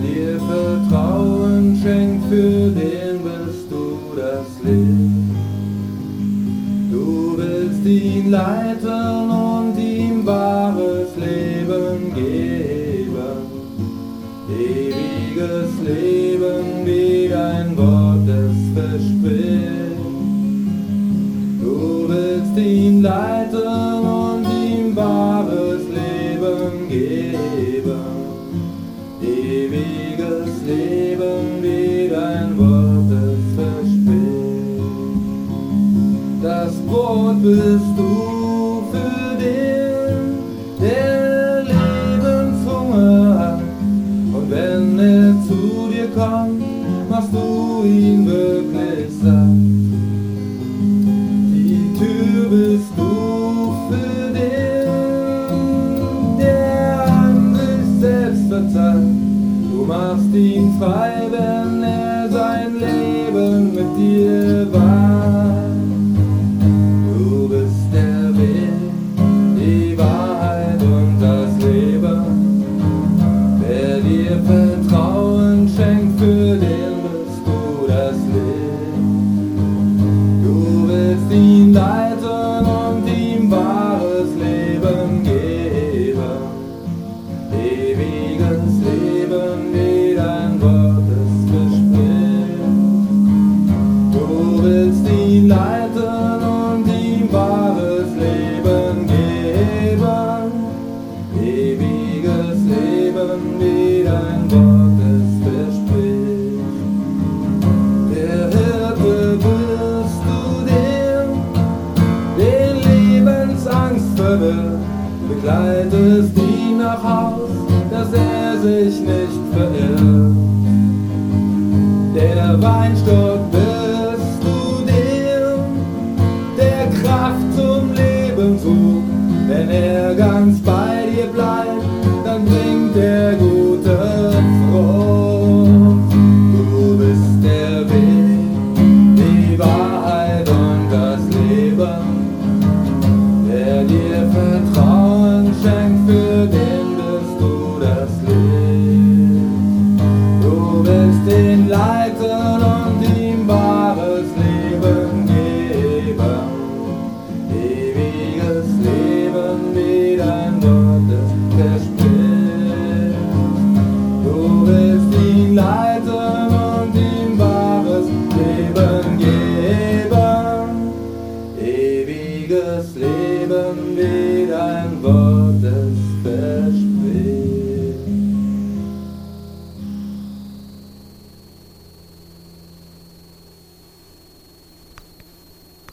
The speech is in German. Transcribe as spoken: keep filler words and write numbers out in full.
dir Vertrauen schenkt, für den bist du das Licht. Du willst ihn leiten und ihm wahres Leben geben, ewiges Leben, wie dein Wort es verspricht. Du willst ihn leiten und ihm wahres Leben geben, ewiges Leben, wie dein Wort es verspricht. Das Brot bist du für den, der Lebenshunger hat, und wenn er zu dir kommt, machst du ihn wirklich satt. Die Tür bist du für den, der an sich selbst verzeiht. Du machst ihn frei, wenn er sein Leben mit dir wagt. Du bist der Weg, die Wahrheit und das Leben. Wer dir Vertrauen schenkt, für den bist du das Licht. Du willst ihn leiten und ihm wahres Leben geben, ewiges Leben, wie dein Wort es verspricht. Du willst ihn leiten und ihm wahres Leben geben, ewiges Leben, wie dein Wort es verspricht. Der Hirte bist du dem, den Lebensangst verwirrt, begleitest ihn nach Haus, dass er sich nicht verirrt. Der Weinstock bist du dem, der Kraft zum Leben sucht. Wenn er ganz bei dir bleibt, dann bringt er gute Frucht. Du bist der Weg, die Wahrheit und das Leben. Wer dir Vertrauen schenkt, für den bist du das Licht. Du willst ihn leiten und ihm wahres Leben geben, ewiges Leben, wie dein Wort es verspricht. Du willst ihn leiten